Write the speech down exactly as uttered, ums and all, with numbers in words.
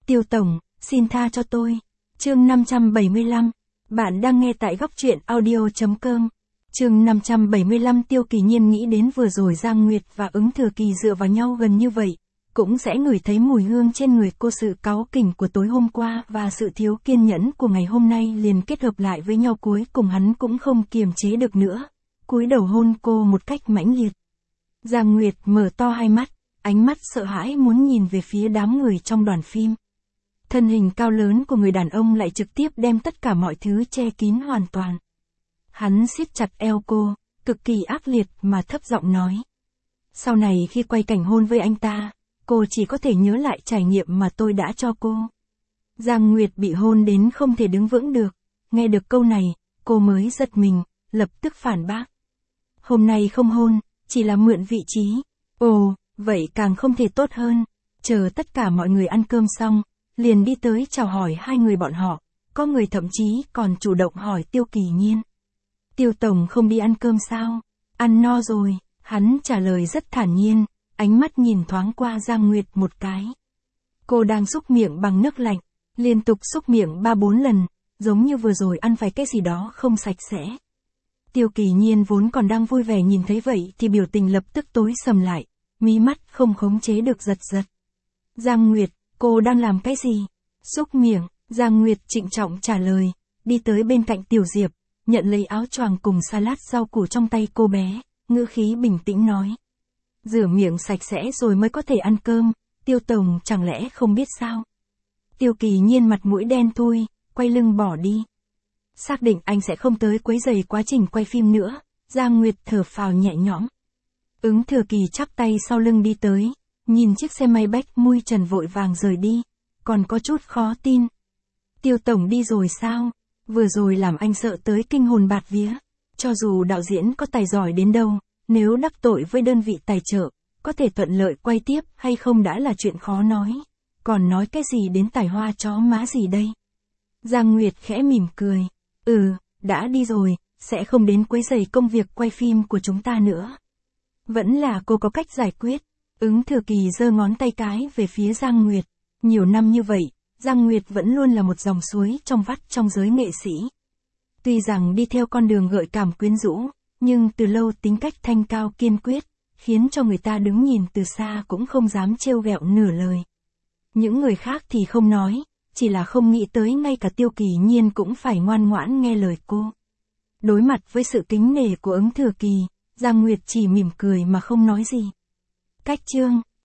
Tiêu Tổng, xin tha cho tôi. Chương năm trăm bảy mươi lăm. Bạn đang nghe tại góc truyện audio.com. Chương năm trăm bảy mươi lăm. Tiêu Kỳ Nhiên nghĩ đến vừa rồi Giang Nguyệt và Ứng Thừa Kỳ dựa vào nhau gần như vậy, cũng sẽ ngửi thấy mùi hương trên người cô, sự cáu kỉnh của tối hôm qua và sự thiếu kiên nhẫn của ngày hôm nay liền kết hợp lại với nhau, cuối cùng hắn cũng không kiềm chế được nữa, cúi đầu hôn cô một cách mãnh liệt. Giang Nguyệt mở to hai mắt, ánh mắt sợ hãi muốn nhìn về phía đám người trong đoàn phim. Thân hình cao lớn của người đàn ông lại trực tiếp đem tất cả mọi thứ che kín hoàn toàn. Hắn siết chặt eo cô, cực kỳ ác liệt mà thấp giọng nói. Sau này khi quay cảnh hôn với anh ta, cô chỉ có thể nhớ lại trải nghiệm mà tôi đã cho cô. Giang Nguyệt bị hôn đến không thể đứng vững được, nghe được câu này, cô mới giật mình, lập tức phản bác. Hôm nay không hôn, chỉ là mượn vị trí. Ồ, vậy càng không thể tốt hơn. Chờ tất cả mọi người ăn cơm xong, liền đi tới chào hỏi hai người bọn họ, có người thậm chí còn chủ động hỏi Tiêu Kỳ Nhiên. Tiêu Tổng không đi ăn cơm sao? Ăn no rồi, hắn trả lời rất thản nhiên, ánh mắt nhìn thoáng qua Giang Nguyệt một cái. Cô đang xúc miệng bằng nước lạnh, liên tục xúc miệng ba bốn lần, giống như vừa rồi ăn phải cái gì đó không sạch sẽ. Tiêu Kỳ Nhiên vốn còn đang vui vẻ nhìn thấy vậy thì biểu tình lập tức tối sầm lại, mí mắt không khống chế được giật giật. Giang Nguyệt, cô đang làm cái gì? Xúc miệng, Giang Nguyệt trịnh trọng trả lời, đi tới bên cạnh Tiểu Diệp, nhận lấy áo choàng cùng salad rau củ trong tay cô bé, ngữ khí bình tĩnh nói. Rửa miệng sạch sẽ rồi mới có thể ăn cơm, Tiêu Tổng chẳng lẽ không biết sao? Tiêu Kỳ Nhiên mặt mũi đen thui, quay lưng bỏ đi. Xác định anh sẽ không tới quấy rầy quá trình quay phim nữa, Giang Nguyệt thở phào nhẹ nhõm. Ứng Thừa Kỳ chắp tay sau lưng đi tới, nhìn chiếc xe may bách mui trần vội vàng rời đi, còn có chút khó tin. Tiêu Tổng đi rồi sao? Vừa rồi làm anh sợ tới kinh hồn bạt vía. Cho dù đạo diễn có tài giỏi đến đâu, nếu đắc tội với đơn vị tài trợ, có thể thuận lợi quay tiếp hay không đã là chuyện khó nói. Còn nói cái gì đến tài hoa chó má gì đây? Giang Nguyệt khẽ mỉm cười. Ừ, đã đi rồi, sẽ không đến quấy rầy công việc quay phim của chúng ta nữa. Vẫn là cô có cách giải quyết. Ứng Thừa Kỳ giơ ngón tay cái về phía Giang Nguyệt. Nhiều năm như vậy, Giang Nguyệt vẫn luôn là một dòng suối trong vắt trong giới nghệ sĩ. Tuy rằng đi theo con đường gợi cảm quyến rũ, nhưng từ lâu tính cách thanh cao kiên quyết, khiến cho người ta đứng nhìn từ xa cũng không dám trêu ghẹo nửa lời. Những người khác thì không nói, chỉ là không nghĩ tới ngay cả Tiêu Kỳ Nhiên cũng phải ngoan ngoãn nghe lời cô. Đối mặt với sự kính nể của Ứng Thừa Kỳ, Giang Nguyệt chỉ mỉm cười mà không nói gì. Cách chương